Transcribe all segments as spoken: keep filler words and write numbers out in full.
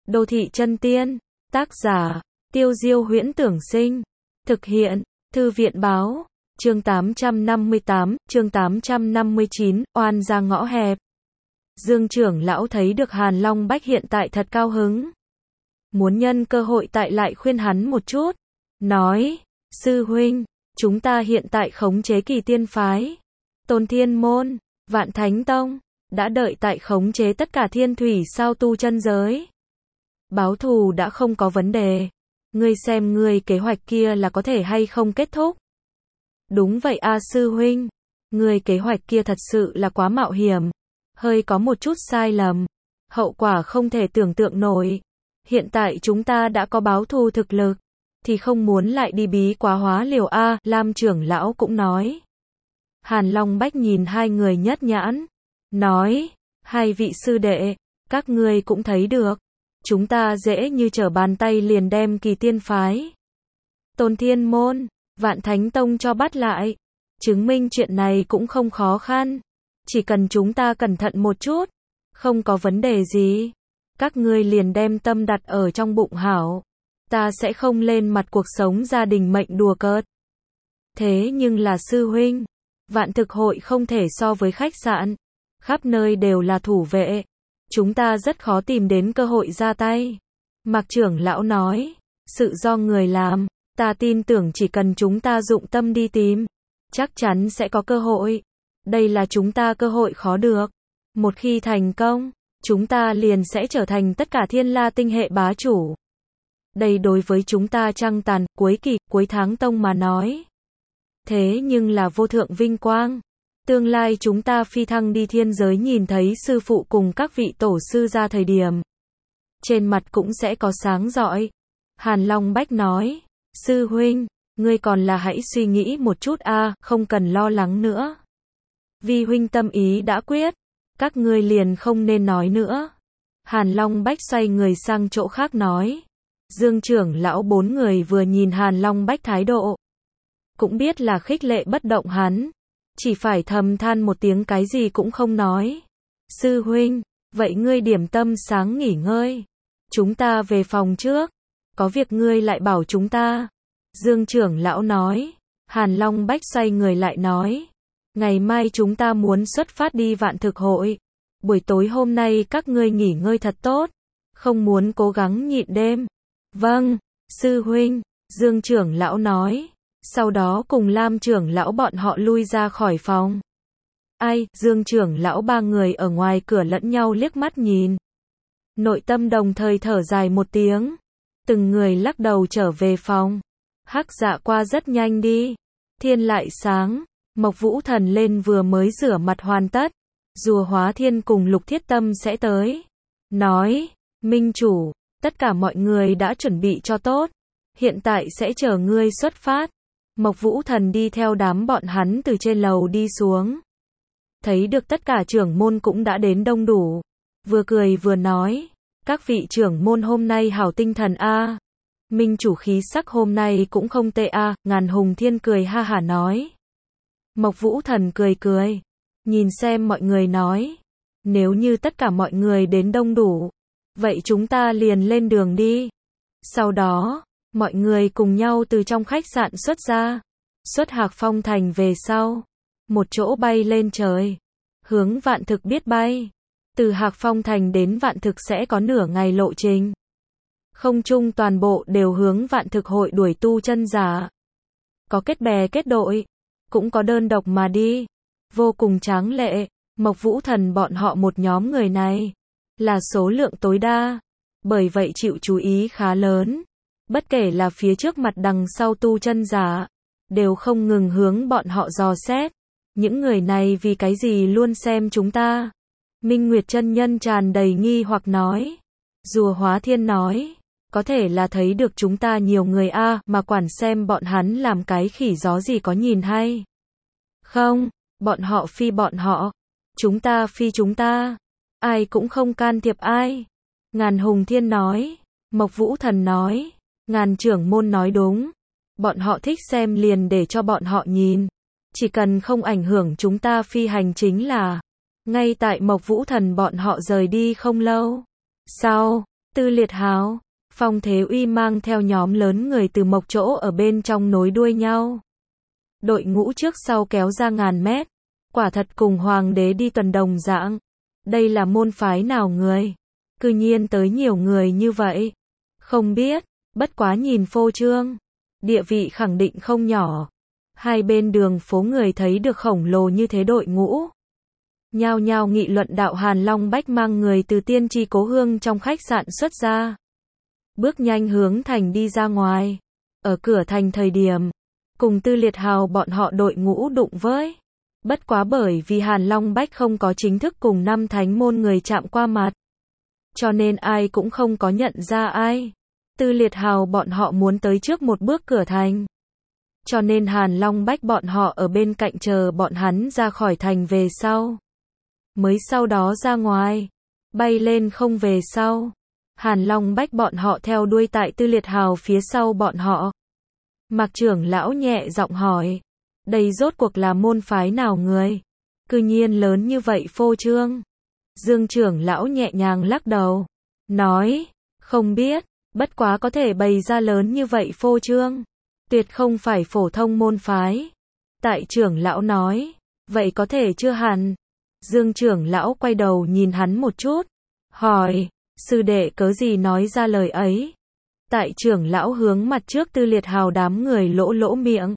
Đô thị chân tiên, tác giả, Tiêu Diêu Huyễn Tưởng Sinh, thực hiện, Thư viện Báo, chương tám trăm năm mươi tám, chương tám trăm năm mươi chín, oan ra ngõ hẹp. Dương trưởng lão thấy được Hàn Long Bách hiện tại thật cao hứng. Muốn nhân cơ hội tại lại khuyên hắn một chút. Nói, sư huynh, chúng ta hiện tại khống chế Kỳ Tiên Phái, Tôn Thiên Môn, Vạn Thánh Tông, đã đợi tại khống chế tất cả thiên thủy sao tu chân giới. Báo thù đã không có vấn đề. Ngươi xem ngươi kế hoạch kia là có thể hay không kết thúc. Đúng vậy a sư huynh. Ngươi kế hoạch kia thật sự là quá mạo hiểm. Hơi có một chút sai lầm. Hậu quả không thể tưởng tượng nổi. Hiện tại chúng ta đã có báo thù thực lực. Thì không muốn lại đi bí quá hóa liều a, Lam trưởng lão cũng nói. Hàn Long Bách nhìn hai người nhất nhãn. Nói, hai vị sư đệ, các ngươi cũng thấy được. Chúng ta dễ như trở bàn tay liền đem Kỳ Tiên Phái, Tôn Thiên Môn, Vạn Thánh Tông cho bắt lại. Chứng minh chuyện này cũng không khó khăn. Chỉ cần chúng ta cẩn thận một chút, không có vấn đề gì. Các ngươi liền đem tâm đặt ở trong bụng hảo. Ta sẽ không lên mặt cuộc sống gia đình mệnh đùa cợt. Thế nhưng là sư huynh, Vạn Thực Hội không thể so với khách sạn. Khắp nơi đều là thủ vệ. Chúng ta rất khó tìm đến cơ hội ra tay. Mạc trưởng lão nói, sự do người làm, ta tin tưởng chỉ cần chúng ta dụng tâm đi tìm, chắc chắn sẽ có cơ hội. Đây là chúng ta cơ hội khó được. Một khi thành công, chúng ta liền sẽ trở thành tất cả Thiên La tinh hệ bá chủ. Đây đối với chúng ta Trăng Tàn, cuối kỳ, cuối tháng tông mà nói. Thế nhưng là vô thượng vinh quang. Tương lai chúng ta phi thăng đi thiên giới nhìn thấy sư phụ cùng các vị tổ sư ra thời điểm. Trên mặt cũng sẽ có sáng rọi. Hàn Long Bách nói, sư huynh, ngươi còn là hãy suy nghĩ một chút a, không cần lo lắng nữa. Vi huynh tâm ý đã quyết, các ngươi liền không nên nói nữa. Hàn Long Bách xoay người sang chỗ khác nói. Dương trưởng lão bốn người vừa nhìn Hàn Long Bách thái độ, cũng biết là khích lệ bất động hắn. Chỉ phải thầm than một tiếng cái gì cũng không nói. Sư huynh, vậy ngươi điểm tâm sáng nghỉ ngơi. Chúng ta về phòng trước. Có việc ngươi lại bảo chúng ta. Dương trưởng lão nói. Hàn Long Bách xoay người lại nói. Ngày mai chúng ta muốn xuất phát đi Vạn Thực Hội. Buổi tối hôm nay các ngươi nghỉ ngơi thật tốt. Không muốn cố gắng nhịn đêm. Vâng, sư huynh, Dương trưởng lão nói. Sau đó cùng Lam trưởng lão bọn họ lui ra khỏi phòng. Ai, Dương trưởng lão ba người ở ngoài cửa lẫn nhau liếc mắt nhìn. Nội tâm đồng thời thở dài một tiếng. Từng người lắc đầu trở về phòng. Hắc Dạ qua rất nhanh đi. Thiên lại sáng. Mộc Vũ Thần lên vừa mới rửa mặt hoàn tất. Rùa Hóa Thiên cùng Lục Thiết Tâm sẽ tới. Nói, Minh chủ, tất cả mọi người đã chuẩn bị cho tốt. Hiện tại sẽ chờ ngươi xuất phát. Mộc Vũ Thần đi theo đám bọn hắn từ trên lầu đi xuống. Thấy được tất cả trưởng môn cũng đã đến đông đủ. Vừa cười vừa nói. Các vị trưởng môn hôm nay hảo tinh thần a. Minh chủ khí sắc hôm nay cũng không tệ a. Ngàn Hùng Thiên cười ha hả nói. Mộc Vũ Thần cười cười. Nhìn xem mọi người nói. Nếu như tất cả mọi người đến đông đủ. Vậy chúng ta liền lên đường đi. Sau đó, mọi người cùng nhau từ trong khách sạn xuất ra. Xuất Hạc Phong thành về sau. Một chỗ bay lên trời. Hướng Vạn Thực biết bay. Từ Hạc Phong thành đến Vạn Thực sẽ có nửa ngày lộ trình. Không chung toàn bộ đều hướng Vạn Thực Hội đuổi tu chân giả. Có kết bè kết đội. Cũng có đơn độc mà đi. Vô cùng tráng lệ. Mộc Vũ Thần bọn họ một nhóm người này. Là số lượng tối đa. Bởi vậy chịu chú ý khá lớn. Bất kể là phía trước mặt đằng sau tu chân giả, đều không ngừng hướng bọn họ dò xét. Những người này vì cái gì luôn xem chúng ta? Minh Nguyệt chân nhân tràn đầy nghi hoặc nói. Rùa Hóa Thiên nói, có thể là thấy được chúng ta nhiều người a, mà quản xem bọn hắn làm cái khỉ gió gì có nhìn hay. Không, bọn họ phi bọn họ, chúng ta phi chúng ta, ai cũng không can thiệp ai. Ngàn Hùng Thiên nói, Mộc Vũ Thần nói. Ngàn trưởng môn nói đúng. Bọn họ thích xem liền để cho bọn họ nhìn. Chỉ cần không ảnh hưởng chúng ta phi hành chính là. Ngay tại Mộc Vũ Thần bọn họ rời đi không lâu. Sau, Tư Liệt Hào, Phong Thế Uy mang theo nhóm lớn người từ Mộc Chỗ ở bên trong nối đuôi nhau. Đội ngũ trước sau kéo ra ngàn mét. Quả thật cùng hoàng đế đi tuần đồng dạng. Đây là môn phái nào người? Cư nhiên tới nhiều người như vậy. Không biết, bất quá nhìn phô trương. Địa vị khẳng định không nhỏ. Hai bên đường phố người thấy được khổng lồ như thế đội ngũ. Nhao nhao nghị luận đạo Hàn Long Bách mang người từ tiên tri cố hương trong khách sạn xuất ra. Bước nhanh hướng thành đi ra ngoài. Ở cửa thành thời điểm, cùng Tư Liệt Hào bọn họ đội ngũ đụng với. Bất quá bởi vì Hàn Long Bách không có chính thức cùng năm thánh môn người chạm qua mặt. Cho nên ai cũng không có nhận ra ai. Tư Liệt Hào bọn họ muốn tới trước một bước cửa thành. Cho nên Hàn Long Bách bọn họ ở bên cạnh chờ bọn hắn ra khỏi thành về sau. Mới sau đó ra ngoài. Bay lên không về sau. Hàn Long Bách bọn họ theo đuôi tại Tư Liệt Hào phía sau bọn họ. Mạc trưởng lão nhẹ giọng hỏi. Đây rốt cuộc là môn phái nào người? Cư nhiên lớn như vậy phô trương. Dương trưởng lão nhẹ nhàng lắc đầu. Nói, không biết, bất quá có thể bày ra lớn như vậy phô trương. Tuyệt không phải phổ thông môn phái. Tại trưởng lão nói, vậy có thể chưa hẳn. Dương trưởng lão quay đầu nhìn hắn một chút. Hỏi, sư đệ cớ gì nói ra lời ấy? Tại trưởng lão hướng mặt trước Tư Liệt Hào đám người lỗ lỗ miệng.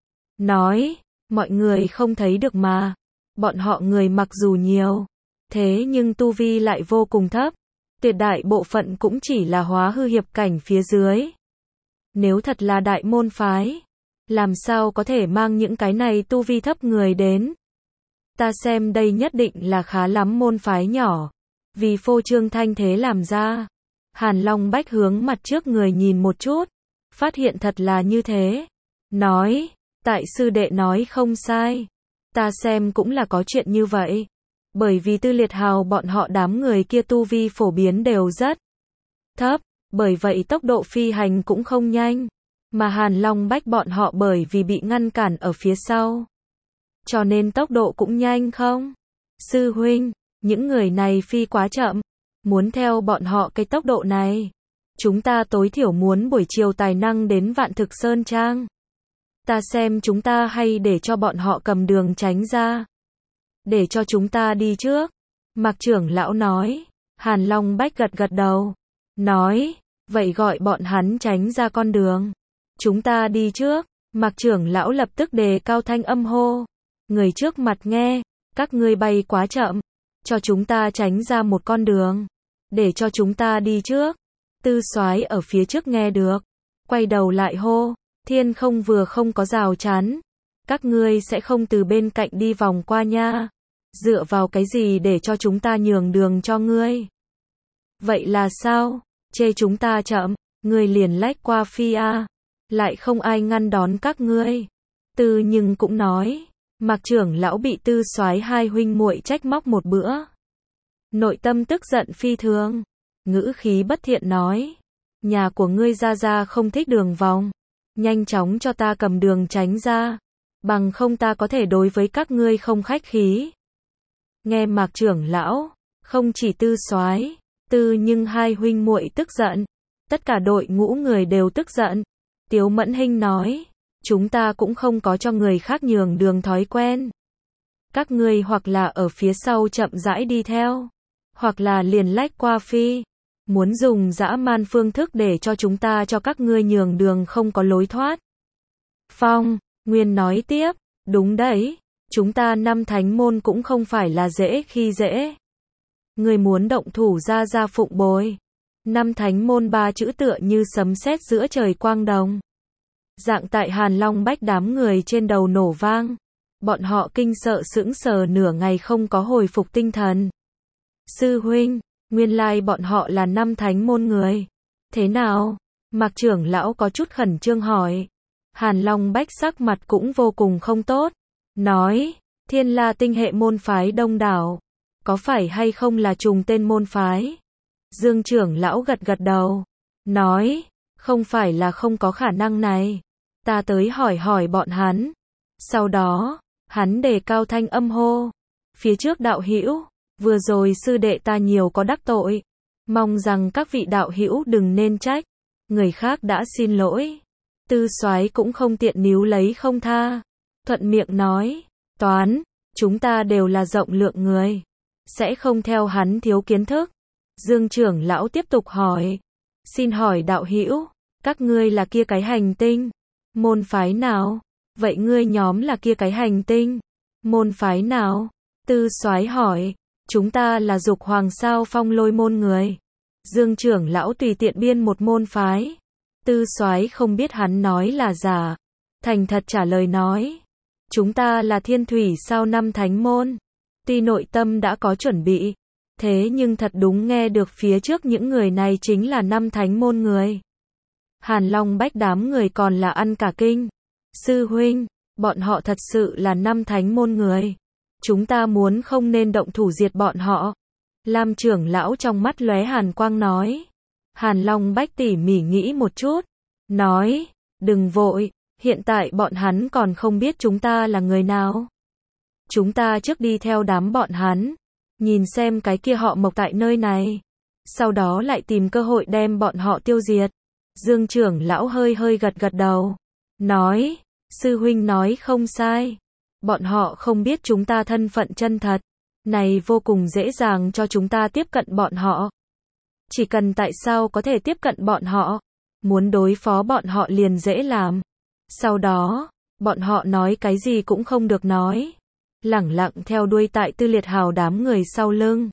Nói, mọi người không thấy được mà. Bọn họ người mặc dù nhiều. Thế nhưng tu vi lại vô cùng thấp. Tuyệt đại bộ phận cũng chỉ là hóa hư hiệp cảnh phía dưới. Nếu thật là đại môn phái, làm sao có thể mang những cái này tu vi thấp người đến? Ta xem đây nhất định là khá lắm môn phái nhỏ. Vì phô trương thanh thế làm ra. Hàn Long Bách hướng mặt trước người nhìn một chút. Phát hiện thật là như thế. Nói, tại sư đệ nói không sai. Ta xem cũng là có chuyện như vậy. Bởi vì Tư Liệt Hào bọn họ đám người kia tu vi phổ biến đều rất thấp. Bởi vậy tốc độ phi hành cũng không nhanh. Mà Hàn Long Bách bọn họ bởi vì bị ngăn cản ở phía sau. Cho nên tốc độ cũng nhanh không? Sư huynh, những người này phi quá chậm. Muốn theo bọn họ cái tốc độ này. Chúng ta tối thiểu muốn buổi chiều tài năng đến Vạn Thực Sơn Trang. Ta xem chúng ta hay để cho bọn họ cầm đường tránh ra. Để cho chúng ta đi trước. Mạc trưởng lão nói. Hàn Long Bách gật gật đầu. Nói, vậy gọi bọn hắn tránh ra con đường. Chúng ta đi trước. Mạc trưởng lão lập tức đề cao thanh âm hô. Người trước mặt nghe, các ngươi bay quá chậm. Cho chúng ta tránh ra một con đường. Để cho chúng ta đi trước. Tư Soái ở phía trước nghe được. Quay đầu lại hô. Thiên không vừa không có rào chắn. Các ngươi sẽ không từ bên cạnh đi vòng qua nha. Dựa vào cái gì để cho chúng ta nhường đường cho ngươi? Vậy là sao? Chê chúng ta chậm, ngươi liền lách qua phi a. Lại không ai ngăn đón các ngươi. Tư nhưng cũng nói. Mạc trưởng lão bị Tư Soái hai huynh muội trách móc một bữa. Nội tâm tức giận phi thường. Ngữ khí bất thiện nói. Nhà của ngươi ra ra không thích đường vòng. Nhanh chóng cho ta cầm đường tránh ra. Bằng không ta có thể đối với các ngươi không khách khí. Nghe Mạc trưởng lão, không chỉ Tư Soái, Tư nhưng hai huynh muội tức giận. Tất cả đội ngũ người đều tức giận. Tiếu Mẫn Hinh nói. Chúng ta cũng không có cho người khác nhường đường thói quen. Các ngươi hoặc là ở phía sau chậm rãi đi theo. Hoặc là liền lách qua phi. Muốn dùng dã man phương thức để cho chúng ta cho các ngươi nhường đường không có lối thoát. Phong, Nguyên nói tiếp. Đúng đấy. Chúng ta năm thánh môn cũng không phải là dễ khi dễ. Ngươi muốn động thủ ra ra phụng bồi. Năm thánh môn ba chữ tựa như sấm sét giữa trời quang đồng. Dạng tại Hàn Long Bách đám người trên đầu nổ vang. Bọn họ kinh sợ sững sờ nửa ngày không có hồi phục tinh thần. Sư huynh, nguyên lai bọn họ là năm thánh môn người. Thế nào? Mạc trưởng lão có chút khẩn trương hỏi. Hàn Long Bách sắc mặt cũng vô cùng không tốt. Nói, Thiên La tinh hệ môn phái đông đảo. Có phải hay không là trùng tên môn phái? Dương trưởng lão gật gật đầu. Nói, không phải là không có khả năng này. Ta tới hỏi hỏi bọn hắn. Sau đó, hắn đề cao thanh âm hô. Phía trước đạo hữu, vừa rồi sư đệ ta nhiều có đắc tội. Mong rằng các vị đạo hữu đừng nên trách. Người khác đã xin lỗi. Tư soái cũng không tiện níu lấy không tha. Thuận miệng nói, toán, chúng ta đều là rộng lượng người. Sẽ không theo hắn thiếu kiến thức. Dương trưởng lão tiếp tục hỏi. Xin hỏi đạo hữu, các ngươi là kia cái hành tinh. Môn phái nào? Vậy ngươi nhóm là kia cái hành tinh. Môn phái nào? Tư soái hỏi. Chúng ta là Dục Hoàng sao Phong Lôi môn người. Dương trưởng lão tùy tiện biên một môn phái. Tư soái không biết hắn nói là giả. Thành thật trả lời nói. Chúng ta là Thiên Thủy sao năm thánh môn. Tuy nội tâm đã có chuẩn bị. Thế nhưng thật đúng nghe được phía trước những người này chính là năm thánh môn người. Hàn Long Bách đám người còn là ăn cả kinh. Sư huynh, bọn họ thật sự là năm thánh môn người. Chúng ta muốn không nên động thủ diệt bọn họ. Lam trưởng lão trong mắt lóe hàn quang nói. Hàn Long Bách tỉ mỉ nghĩ một chút. Nói, đừng vội, hiện tại bọn hắn còn không biết chúng ta là người nào. Chúng ta trước đi theo đám bọn hắn. Nhìn xem cái kia họ Mộc tại nơi này. Sau đó lại tìm cơ hội đem bọn họ tiêu diệt. Dương trưởng lão hơi hơi gật gật đầu. Nói, sư huynh nói không sai. Bọn họ không biết chúng ta thân phận chân thật. Này vô cùng dễ dàng cho chúng ta tiếp cận bọn họ. Chỉ cần tại sao có thể tiếp cận bọn họ. Muốn đối phó bọn họ liền dễ làm. Sau đó, bọn họ nói cái gì cũng không được nói. Lẳng lặng theo đuôi tại Tư Liệt Hào đám người sau lưng.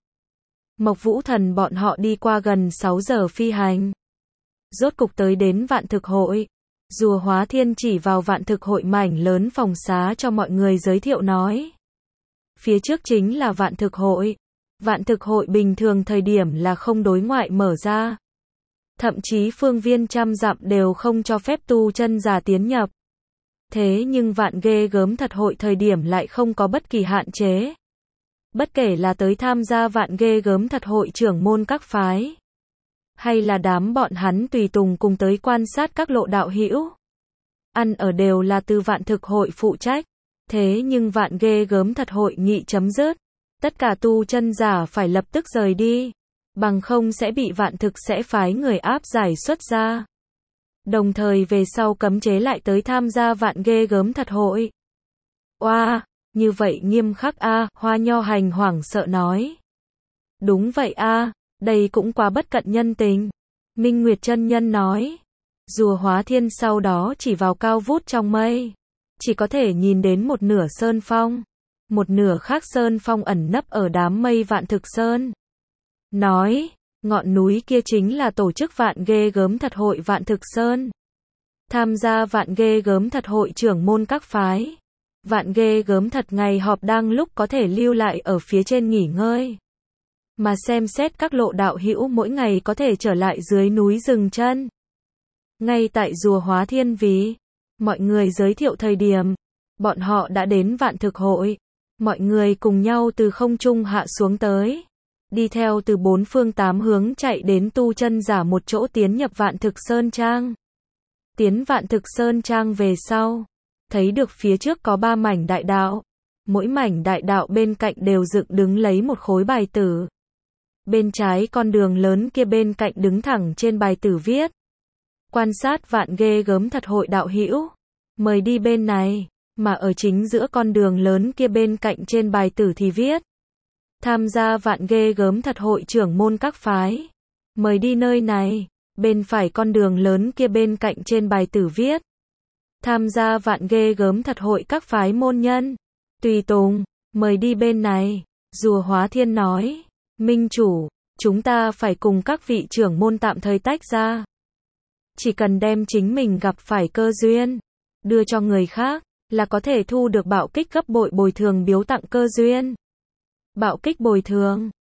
Mộc Vũ Thần bọn họ đi qua gần sáu giờ phi hành. Rốt cục tới đến Vạn Thực Hội. Rùa Hóa Thiên chỉ vào Vạn Thực Hội mảnh lớn phòng xá cho mọi người giới thiệu nói. Phía trước chính là Vạn Thực Hội. Vạn Thực Hội bình thường thời điểm là không đối ngoại mở ra. Thậm chí phương viên trăm dặm đều không cho phép tu chân giả tiến nhập. Thế nhưng Vạn Ghê Gớm Thật Hội thời điểm lại không có bất kỳ hạn chế. Bất kể là tới tham gia Vạn Ghê Gớm Thật Hội trưởng môn các phái. Hay là đám bọn hắn tùy tùng cùng tới quan sát các lộ đạo hữu. Ăn ở đều là từ Vạn Thực Hội phụ trách. Thế nhưng Vạn Ghê Gớm Thật Hội nghị chấm dứt. Tất cả tu chân giả phải lập tức rời đi. Bằng không sẽ bị Vạn Thực sẽ phái người áp giải xuất ra. Đồng thời về sau cấm chế lại tới tham gia Vạn Ghê Gớm Thật Hội. Oa, wow, như vậy nghiêm khắc a, à, Hoa Nho Hành hoảng sợ nói. Đúng vậy a, à, đây cũng quá bất cận nhân tình. Minh Nguyệt chân nhân nói. Rùa Hóa Thiên sau đó chỉ vào cao vút trong mây. Chỉ có thể nhìn đến một nửa sơn phong. Một nửa khác sơn phong ẩn nấp ở đám mây Vạn Thực Sơn. Nói, ngọn núi kia chính là tổ chức Vạn Ghê Gớm Thật Hội Vạn Thực Sơn. Tham gia Vạn Ghê Gớm Thật Hội trưởng môn các phái. Vạn Ghê Gớm Thật ngày họp đang lúc có thể lưu lại ở phía trên nghỉ ngơi. Mà xem xét các lộ đạo hữu mỗi ngày có thể trở lại dưới núi dừng chân. Ngay tại Rùa Hóa Thiên vì mọi người giới thiệu thời điểm, bọn họ đã đến Vạn Thực Hội. Mọi người cùng nhau từ không trung hạ xuống tới. Đi theo từ bốn phương tám hướng chạy đến tu chân giả một chỗ tiến nhập Vạn Thực Sơn Trang. Tiến Vạn Thực Sơn Trang về sau. Thấy được phía trước có ba mảnh đại đạo. Mỗi mảnh đại đạo bên cạnh đều dựng đứng lấy một khối bài tử. Bên trái con đường lớn kia bên cạnh đứng thẳng trên bài tử viết. Quan sát Vạn Ghê Gớm Thật Hội đạo hữu. Mời đi bên này. Mà ở chính giữa con đường lớn kia bên cạnh trên bài tử thì viết. Tham gia Vạn Ghê Gớm Thật Hội trưởng môn các phái. Mời đi nơi này. Bên phải con đường lớn kia bên cạnh trên bài tử viết. Tham gia Vạn Ghê Gớm Thật Hội các phái môn nhân. Tùy tùng. Mời đi bên này. Rùa Hóa Thiên nói. Minh chủ. Chúng ta phải cùng các vị trưởng môn tạm thời tách ra. Chỉ cần đem chính mình gặp phải cơ duyên. Đưa cho người khác. Là có thể thu được bạo kích gấp bội bồi thường biếu tặng cơ duyên. Bạo kích bồi thường.